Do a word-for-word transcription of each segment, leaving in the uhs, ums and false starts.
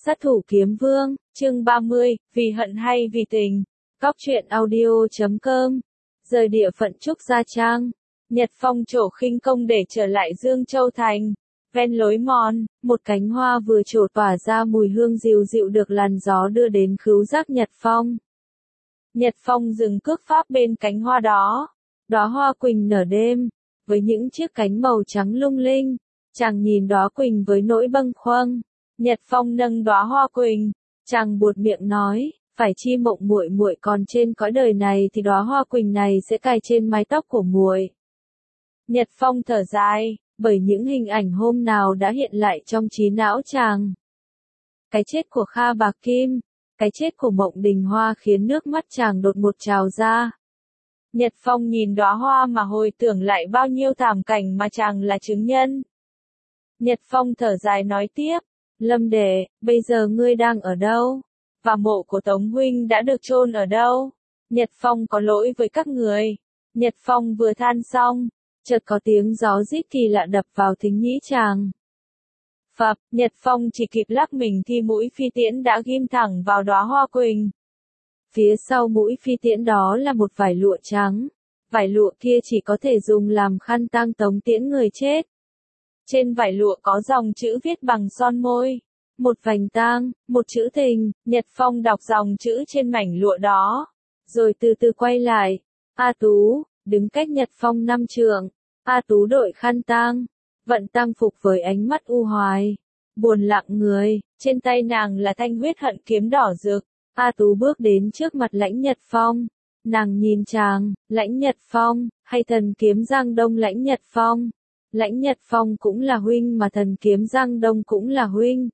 Sát thủ kiếm vương, chương ba mươi, vì hận hay vì tình. Cóc truyện audio chấm com. Rời địa phận Trúc Gia Trang, Nhật Phong trổ khinh công để trở lại Dương Châu Thành. Ven lối mòn, một cánh hoa vừa trổ tỏa ra mùi hương dịu dịu được làn gió đưa đến khứu giác Nhật Phong. Nhật Phong dừng cước pháp bên cánh hoa đó. Đóa hoa quỳnh nở đêm, với những chiếc cánh màu trắng lung linh. Chàng nhìn đóa quỳnh với nỗi bâng khuâng. Nhật Phong nâng đóa hoa quỳnh, chàng buột miệng nói, phải chi Mộng muội muội còn trên cõi đời này thì đóa hoa quỳnh này sẽ cài trên mái tóc của muội. Nhật Phong thở dài, bởi những hình ảnh hôm nào đã hiện lại trong trí não chàng. Cái chết của Kha Bạc Kim, cái chết của Mộng Đình Hoa khiến nước mắt chàng đột ngột trào ra. Nhật Phong nhìn đóa hoa mà hồi tưởng lại bao nhiêu thảm cảnh mà chàng là chứng nhân. Nhật Phong thở dài nói tiếp, Lâm đệ, bây giờ ngươi đang ở đâu? Và mộ của Tống huynh đã được chôn ở đâu? Nhật Phong có lỗi với các người. Nhật Phong vừa than xong, chợt có tiếng gió rít kỳ lạ đập vào thính nhĩ chàng. Phập, Nhật Phong chỉ kịp lắc mình thì mũi phi tiễn đã ghim thẳng vào đóa hoa quỳnh. Phía sau mũi phi tiễn đó là một vải lụa trắng. Vải lụa kia chỉ có thể dùng làm khăn tang tống tiễn người chết. Trên vải lụa có dòng chữ viết bằng son môi. Một vành tang, một chữ tình. Nhật Phong đọc dòng chữ trên mảnh lụa đó. Rồi từ từ quay lại. A Tú, đứng cách Nhật Phong năm trượng. A Tú đội khăn tang. Vận tang phục với ánh mắt u hoài. Buồn lặng người. Trên tay nàng là thanh huyết hận kiếm đỏ rực. A Tú bước đến trước mặt Lãnh Nhật Phong. Nàng nhìn chàng, Lãnh Nhật Phong, hay Thần Kiếm Giang Đông Lãnh Nhật Phong. Lãnh Nhật Phong cũng là huynh mà Thần Kiếm Giang Đông cũng là huynh.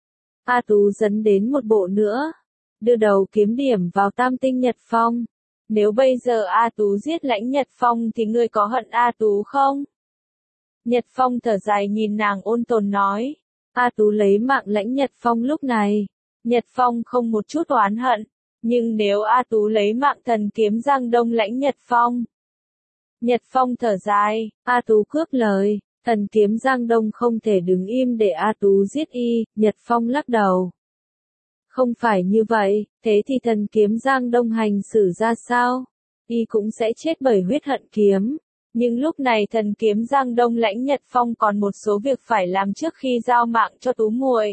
A Tú dẫn đến một bộ nữa. Đưa đầu kiếm điểm vào tam tinh Nhật Phong. Nếu bây giờ A Tú giết Lãnh Nhật Phong thì ngươi có hận A Tú không? Nhật Phong thở dài nhìn nàng ôn tồn nói. A Tú lấy mạng Lãnh Nhật Phong lúc này. Nhật Phong không một chút oán hận. Nhưng nếu A Tú lấy mạng Thần Kiếm Giang Đông Lãnh Nhật Phong. Nhật Phong thở dài, A Tú cướp lời, Thần Kiếm Giang Đông không thể đứng im để A Tú giết y, Nhật Phong lắc đầu. Không phải như vậy, thế thì Thần Kiếm Giang Đông hành xử ra sao? Y cũng sẽ chết bởi huyết hận kiếm. Nhưng lúc này Thần Kiếm Giang Đông Lãnh Nhật Phong còn một số việc phải làm trước khi giao mạng cho Tú muội.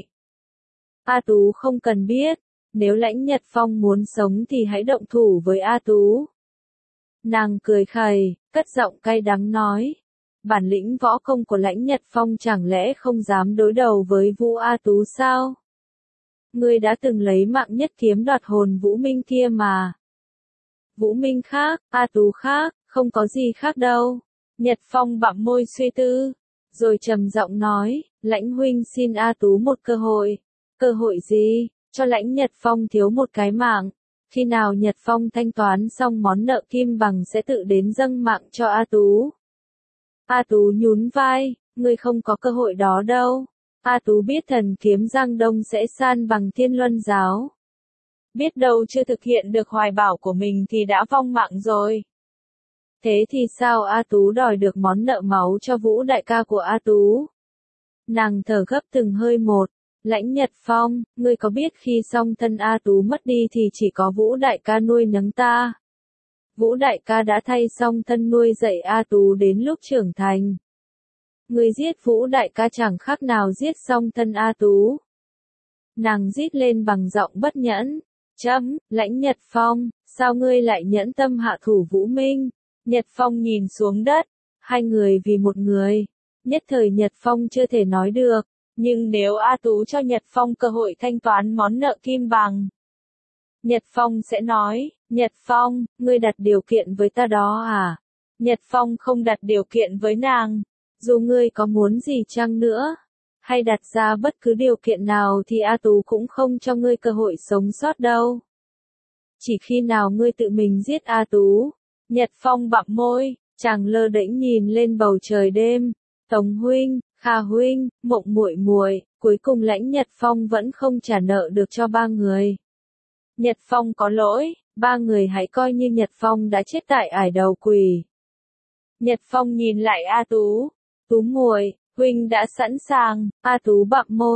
A Tú không cần biết, nếu Lãnh Nhật Phong muốn sống thì hãy động thủ với A Tú. Nàng cười khẩy, cất giọng cay đắng nói. Bản lĩnh võ công của Lãnh Nhật Phong chẳng lẽ không dám đối đầu với Vũ A Tú sao? Ngươi đã từng lấy mạng nhất kiếm đoạt hồn Vũ Minh kia mà. Vũ Minh khác, A Tú khác, không có gì khác đâu. Nhật Phong bặm môi suy tư, rồi trầm giọng nói, Lãnh huynh xin A Tú một cơ hội. Cơ hội gì? Cho Lãnh Nhật Phong thiếu một cái mạng. Khi nào Nhật Phong thanh toán xong món nợ kim bằng sẽ tự đến dâng mạng cho A Tú. A Tú nhún vai, ngươi không có cơ hội đó đâu. A Tú biết Thần Kiếm Giang Đông sẽ san bằng Thiên Luân Giáo. Biết đâu chưa thực hiện được hoài bão của mình thì đã vong mạng rồi. Thế thì sao A Tú đòi được món nợ máu cho Vũ đại ca của A Tú? Nàng thở gấp từng hơi một. Lãnh Nhật Phong, ngươi có biết khi song thân A Tú mất đi thì chỉ có Vũ đại ca nuôi nấng ta. Vũ đại ca đã thay song thân nuôi dạy A Tú đến lúc trưởng thành. Ngươi giết Vũ đại ca chẳng khác nào giết song thân A Tú. Nàng rít lên bằng giọng bất nhẫn. Chấm, Lãnh Nhật Phong, sao ngươi lại nhẫn tâm hạ thủ Vũ Minh? Nhật Phong nhìn xuống đất. Hai người vì một người. Nhất thời Nhật Phong chưa thể nói được. Nhưng nếu A Tú cho Nhật Phong cơ hội thanh toán món nợ kim bằng, Nhật Phong sẽ nói, Nhật Phong, ngươi đặt điều kiện với ta đó à? Nhật Phong không đặt điều kiện với nàng, dù ngươi có muốn gì chăng nữa, hay đặt ra bất cứ điều kiện nào thì A Tú cũng không cho ngươi cơ hội sống sót đâu. Chỉ khi nào ngươi tự mình giết A Tú. Nhật Phong bặm môi, chàng lơ đễnh nhìn lên bầu trời đêm, Tống huynh, Kha huynh, Mộng muội muội, cuối cùng Lãnh Nhật Phong vẫn không trả nợ được cho ba người. Nhật Phong có lỗi, ba người hãy coi như Nhật Phong đã chết tại ải đầu quỷ. Nhật Phong nhìn lại A Tú, Tú muội, huynh đã sẵn sàng. A Tú bặm môi,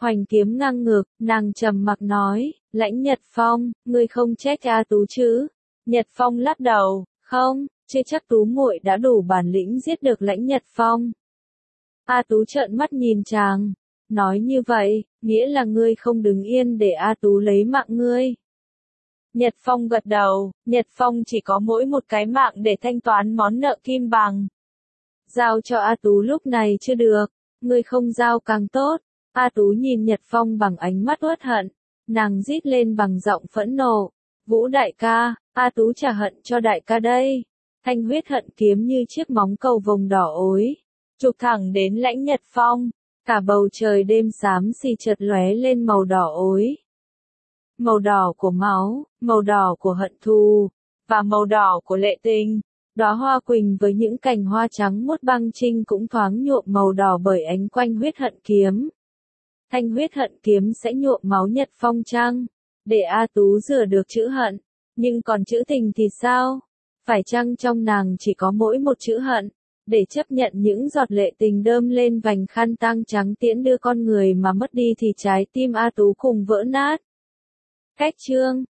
Hoành kiếm ngang ngược, nàng trầm mặc nói, Lãnh Nhật Phong, ngươi không trách A Tú chứ? Nhật Phong lắc đầu, không, chưa chắc Tú muội đã đủ bản lĩnh giết được Lãnh Nhật Phong. A Tú trợn mắt nhìn chàng, nói như vậy, nghĩa là ngươi không đứng yên để A Tú lấy mạng ngươi. Nhật Phong gật đầu, Nhật Phong chỉ có mỗi một cái mạng để thanh toán món nợ kim bằng. Giao cho A Tú lúc này chưa được, ngươi không giao càng tốt. A Tú nhìn Nhật Phong bằng ánh mắt uất hận, nàng rít lên bằng giọng phẫn nộ, Vũ đại ca, A Tú trả hận cho đại ca đây. Thanh huyết hận kiếm như chiếc móng cầu vồng đỏ ối, chụp thẳng đến Lãnh Nhật Phong, cả bầu trời đêm xám xì chợt lóe lên màu đỏ ối. Màu đỏ của máu, màu đỏ của hận thù, và màu đỏ của lệ tình. Đóa hoa quỳnh với những cành hoa trắng muốt băng trinh cũng thoáng nhuộm màu đỏ bởi ánh quanh huyết hận kiếm. Thanh huyết hận kiếm sẽ nhuộm máu Nhật Phong chăng? Để A Tú rửa được chữ hận, nhưng còn chữ tình thì sao? Phải chăng trong nàng chỉ có mỗi một chữ hận, để chấp nhận những giọt lệ tình đơm lên vành khăn tang trắng tiễn đưa con người mà mất đi thì trái tim A Tú cùng vỡ nát. Cách chương